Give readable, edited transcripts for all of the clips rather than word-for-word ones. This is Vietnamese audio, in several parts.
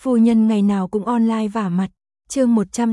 Phu nhân ngày nào cũng online vả mặt. Chương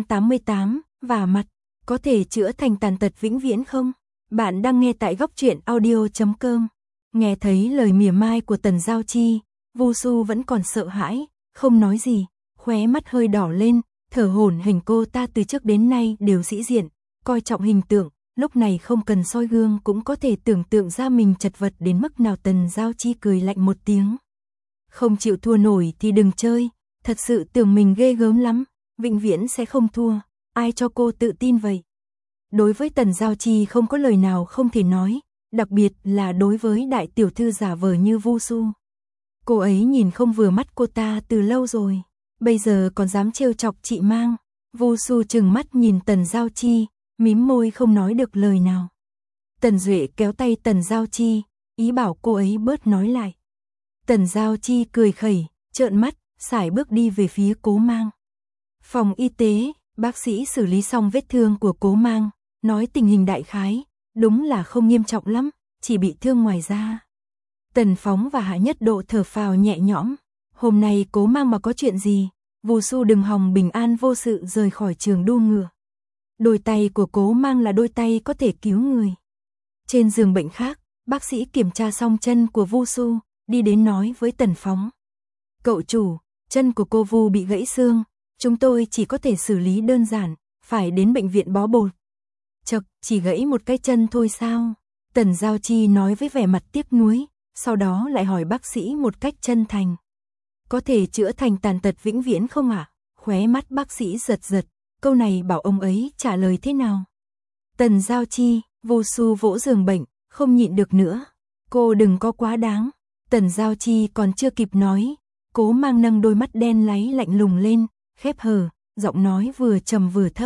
188, vả mặt, có thể chữa thành tàn tật vĩnh viễn không? Bạn đang nghe tại Góc Truyện Audio.com. Nghe thấy lời mỉa mai của Tần Giao Chi, Vu Su vẫn còn sợ hãi, không nói gì, khóe mắt hơi đỏ lên, thở hổn hển. Cô ta từ trước đến nay đều sĩ diện, coi trọng hình tượng, lúc này không cần soi gương cũng có thể tưởng tượng ra mình chật vật đến mức nào. Tần Giao Chi cười lạnh một tiếng. Không chịu thua nổi thì đừng chơi, thật sự tưởng mình ghê gớm lắm, vĩnh viễn sẽ không thua, ai cho cô tự tin vậy? Đối với Tần Giao Chi không có lời nào không thể nói, đặc biệt là đối với đại tiểu thư giả vờ như Vu Su. Cô ấy nhìn không vừa mắt cô ta từ lâu rồi, bây giờ còn dám trêu chọc chị Mang. Vu Su trừng mắt nhìn Tần Giao Chi, mím môi không nói được lời nào. Tần Duệ kéo tay Tần Giao Chi, ý bảo cô ấy bớt nói lại. Tần Giao Chi cười khẩy, trợn mắt, sải bước đi về phía Cố Mang. Phòng y tế, bác sĩ xử lý xong vết thương của Cố Mang, nói tình hình đại khái, đúng là không nghiêm trọng lắm, chỉ bị thương ngoài da. Tần Phóng và Hạ Nhất Độ thở phào nhẹ nhõm, hôm nay Cố Mang mà có chuyện gì, Vu Su đừng hòng bình an vô sự rời khỏi trường đua ngựa. Đôi tay của Cố Mang là đôi tay có thể cứu người. Trên giường bệnh khác, bác sĩ kiểm tra xong chân của Vu Su, đi đến nói với Tần Phóng. Cậu chủ, chân của cô Vu bị gãy xương, chúng tôi chỉ có thể xử lý đơn giản, phải đến bệnh viện bó bột. Chật, chỉ gãy một cái chân thôi sao? Tần Giao Chi nói với vẻ mặt tiếc nuối, sau đó lại hỏi bác sĩ một cách chân thành. Có thể chữa thành tàn tật vĩnh viễn không ạ? Khóe mắt bác sĩ giật giật, câu này bảo ông ấy trả lời thế nào? Tần Giao Chi, Vu Su vỗ giường bệnh, không nhịn được nữa. Cô đừng có quá đáng. Tần Giao Chi còn chưa kịp nói, Cố Mang nâng đôi mắt đen láy lạnh lùng lên, khép hờ, giọng nói vừa trầm vừa thấp.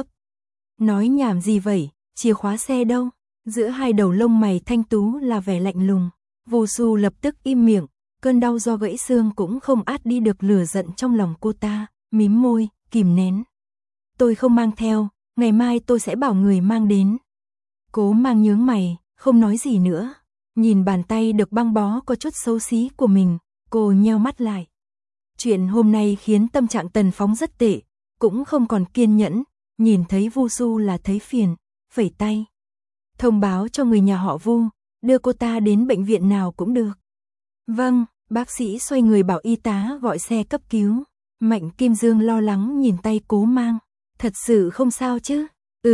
Nói nhảm gì vậy, chìa khóa xe đâu? Giữa hai đầu lông mày thanh tú là vẻ lạnh lùng. Vu Su lập tức im miệng, cơn đau do gãy xương cũng không át đi được lửa giận trong lòng cô ta, mím môi, kìm nén. Tôi không mang theo, ngày mai tôi sẽ bảo người mang đến. Cố Mang nhướng mày, không nói gì nữa. Nhìn bàn tay được băng bó có chút xấu xí của mình, cô nheo mắt lại. Chuyện hôm nay khiến tâm trạng Tần Phóng rất tệ, cũng không còn kiên nhẫn, nhìn thấy Vu Su là thấy phiền, phẩy tay. Thông báo cho người nhà họ Vu, đưa cô ta đến bệnh viện nào cũng được. Vâng, bác sĩ xoay người bảo y tá gọi xe cấp cứu. Mạnh Kim Dương lo lắng nhìn tay Cố Mang. Thật sự không sao chứ?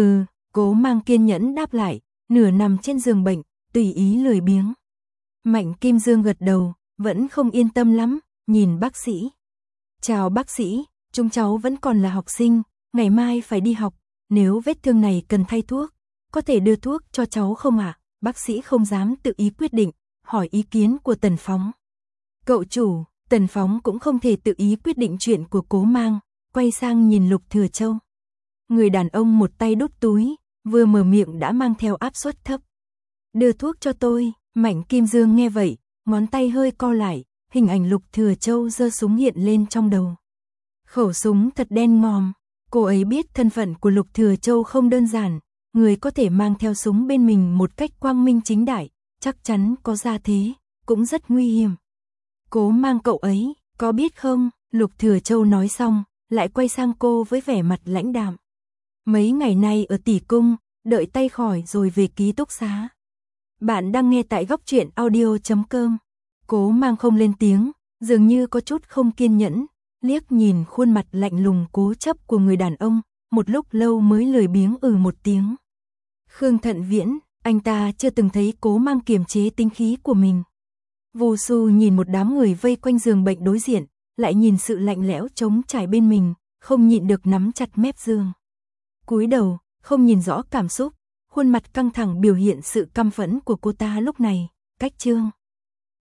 Cố Mang kiên nhẫn đáp lại, nửa nằm trên giường bệnh, tùy ý lười biếng. Mạnh Kim Dương gật đầu, vẫn không yên tâm lắm, nhìn bác sĩ. Chào bác sĩ, chúng cháu vẫn còn là học sinh, ngày mai phải đi học, nếu vết thương này cần thay thuốc, có thể đưa thuốc cho cháu không ạ? Bác sĩ không dám tự ý quyết định, hỏi ý kiến của Tần Phóng. Cậu chủ, Tần Phóng cũng không thể tự ý quyết định chuyện của Cố Mang, quay sang nhìn Lục Thừa Châu. Người đàn ông một tay đút túi, vừa mở miệng đã mang theo áp suất thấp. Đưa thuốc cho tôi. Mạnh Kim Dương nghe vậy, ngón tay hơi co lại, hình ảnh Lục Thừa Châu giơ súng hiện lên trong đầu. Khẩu súng thật đen ngòm, cô ấy biết thân phận của Lục Thừa Châu không đơn giản, người có thể mang theo súng bên mình một cách quang minh chính đại, chắc chắn có gia thế, cũng rất nguy hiểm. Cố Mang cậu ấy, có biết không? Lục Thừa Châu nói xong, lại quay sang cô với vẻ mặt lãnh đạm. Mấy ngày nay ở Tỷ Cung, đợi tay khỏi rồi về ký túc xá. Bạn đang nghe tại Góc Truyện Audio.com. Cố Mang không lên tiếng, dường như có chút không kiên nhẫn, liếc nhìn khuôn mặt lạnh lùng cố chấp của người đàn ông, một lúc lâu mới lười biếng một tiếng. Khương Thận Viễn, anh ta chưa từng thấy Cố Mang kiềm chế tính khí của mình. Vu Su nhìn một đám người vây quanh giường bệnh đối diện, lại nhìn sự lạnh lẽo trống trải bên mình, không nhịn được nắm chặt mép giường. Cúi đầu, không nhìn rõ cảm xúc, khuôn mặt căng thẳng biểu hiện sự căm phẫn của cô ta lúc này. Cách chương